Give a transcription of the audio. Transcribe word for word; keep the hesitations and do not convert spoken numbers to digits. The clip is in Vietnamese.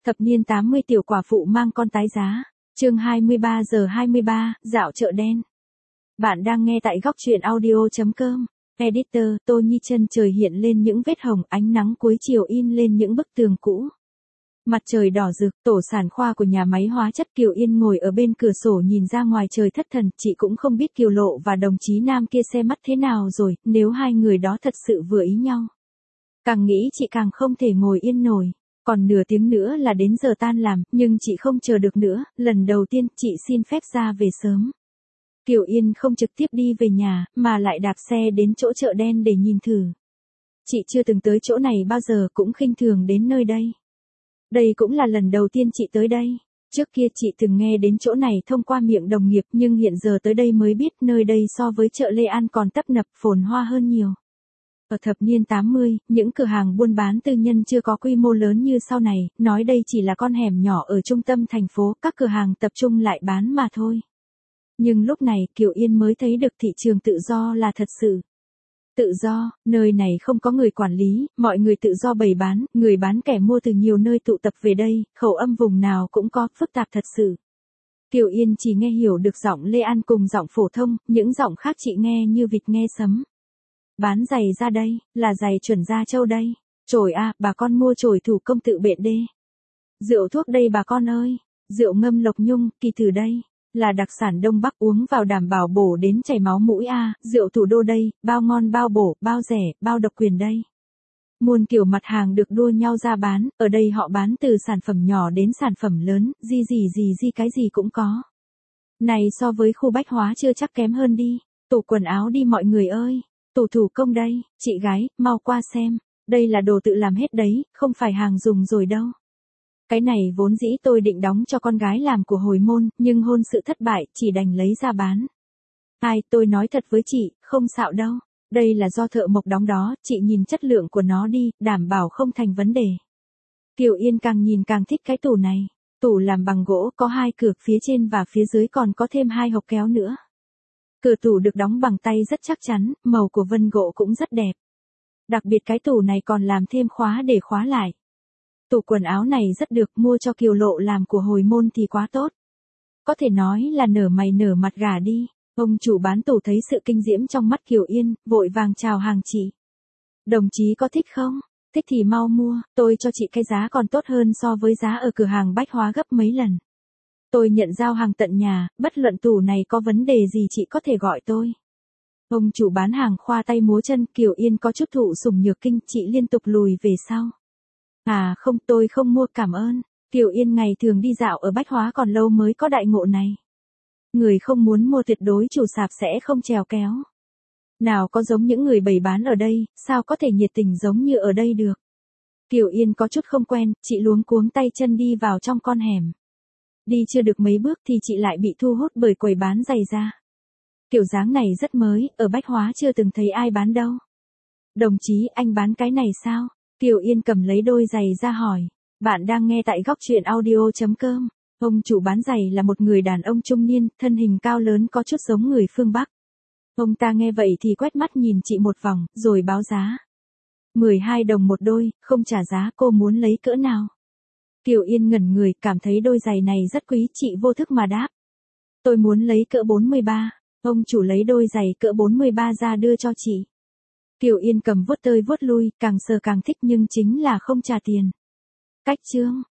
Thập niên tám mươi tiểu quả phụ mang con tái giá. Chương hai mươi ba giờ hai mươi ba, dạo chợ đen. Bạn đang nghe tại góc truyện audio chấm com. Editor, Tô Nhi chân trời hiện lên những vết hồng, ánh nắng cuối chiều in lên những bức tường cũ. Mặt trời đỏ rực, tổ sản khoa của nhà máy hóa chất Kiều Yên ngồi ở bên cửa sổ nhìn ra ngoài trời thất thần, chị cũng không biết Kiều Lộ và đồng chí nam kia xe mắt thế nào rồi, nếu hai người đó thật sự vừa ý nhau. Càng nghĩ chị càng không thể ngồi yên nổi. Còn nửa tiếng nữa là đến giờ tan làm, nhưng chị không chờ được nữa, lần đầu tiên chị xin phép ra về sớm. Kiều Yên không trực tiếp đi về nhà, mà lại đạp xe đến chỗ chợ đen để nhìn thử. Chị chưa từng tới chỗ này bao giờ, cũng khinh thường đến nơi đây. Đây cũng là lần đầu tiên chị tới đây. Trước kia chị từng nghe đến chỗ này thông qua miệng đồng nghiệp, nhưng hiện giờ tới đây mới biết nơi đây so với chợ Lê An còn tấp nập phồn hoa hơn nhiều. Ở thập niên tám mươi, những cửa hàng buôn bán tư nhân chưa có quy mô lớn như sau này, nói đây chỉ là con hẻm nhỏ ở trung tâm thành phố, các cửa hàng tập trung lại bán mà thôi. Nhưng lúc này Kiều Yên mới thấy được thị trường tự do là thật sự. Tự do, nơi này không có người quản lý, mọi người tự do bày bán, người bán kẻ mua từ nhiều nơi tụ tập về đây, khẩu âm vùng nào cũng có, phức tạp thật sự. Kiều Yên chỉ nghe hiểu được giọng Lê An cùng giọng phổ thông, những giọng khác chị nghe như vịt nghe sấm. Bán giày ra đây, là giày chuẩn Gia Châu đây. Chổi à, bà con mua chổi thủ công tự bện đê. Rượu thuốc đây bà con ơi, rượu ngâm lộc nhung, kỳ thử đây. Là đặc sản Đông Bắc uống vào đảm bảo bổ đến chảy máu mũi a, à, rượu thủ đô đây, bao ngon bao bổ, bao rẻ, bao độc quyền đây. Muôn kiểu mặt hàng được đua nhau ra bán, ở đây họ bán từ sản phẩm nhỏ đến sản phẩm lớn, gì gì gì gì cái gì cũng có. Này so với khu bách hóa chưa chắc kém hơn đi, tủ quần áo đi mọi người ơi. Tủ thủ công đây, chị gái, mau qua xem, đây là đồ tự làm hết đấy, không phải hàng dùng rồi đâu. Cái này vốn dĩ tôi định đóng cho con gái làm của hồi môn, nhưng hôn sự thất bại, chỉ đành lấy ra bán. Ai, tôi nói thật với chị, không xạo đâu, đây là do thợ mộc đóng đó, chị nhìn chất lượng của nó đi, đảm bảo không thành vấn đề. Kiều Yên càng nhìn càng thích cái tủ này, tủ làm bằng gỗ, có hai cửa, phía trên và phía dưới còn có thêm hai hộc kéo nữa. Cửa tủ được đóng bằng tay rất chắc chắn, màu của vân gỗ cũng rất đẹp. Đặc biệt cái tủ này còn làm thêm khóa để khóa lại. Tủ quần áo này rất được, mua cho Kiều Lộ làm của hồi môn thì quá tốt. Có thể nói là nở mày nở mặt gả đi. Ông chủ bán tủ thấy sự kinh diễm trong mắt Kiều Yên, vội vàng chào hàng chị. Đồng chí có thích không? Thích thì mau mua, tôi cho chị cái giá còn tốt hơn so với giá ở cửa hàng bách hóa gấp mấy lần. Tôi nhận giao hàng tận nhà, bất luận tủ này có vấn đề gì chị có thể gọi tôi. Ông chủ bán hàng khoa tay múa chân, Kiều Yên có chút thụ sủng nhược kinh, chị liên tục lùi về sau. À không, tôi không mua cảm ơn. Kiều Yên ngày thường đi dạo ở bách hóa còn lâu mới có đại ngộ này. Người không muốn mua tuyệt đối chủ sạp sẽ không trèo kéo. Nào có giống những người bày bán ở đây, sao có thể nhiệt tình giống như ở đây được. Kiều Yên có chút không quen, chị luống cuống tay chân đi vào trong con hẻm. Đi chưa được mấy bước thì chị lại bị thu hút bởi quầy bán giày da. Kiểu dáng này rất mới, ở bách hóa chưa từng thấy ai bán đâu. Đồng chí, anh bán cái này sao? Kiều Yên cầm lấy đôi giày ra hỏi. Bạn đang nghe tại góc truyện audio chấm com. Ông chủ bán giày là một người đàn ông trung niên, thân hình cao lớn có chút giống người phương Bắc. Ông ta nghe vậy thì quét mắt nhìn chị một vòng, rồi báo giá. mười hai đồng một đôi, không trả giá, cô muốn lấy cỡ nào? Kiều Yên ngẩn người, cảm thấy đôi giày này rất quý, chị vô thức mà đáp. Tôi muốn lấy cỡ bốn mươi ba, ông chủ lấy đôi giày cỡ bốn mươi ba ra đưa cho chị. Kiều Yên cầm vuốt tơi vuốt lui, càng sờ càng thích nhưng chính là không trả tiền. Cách chương.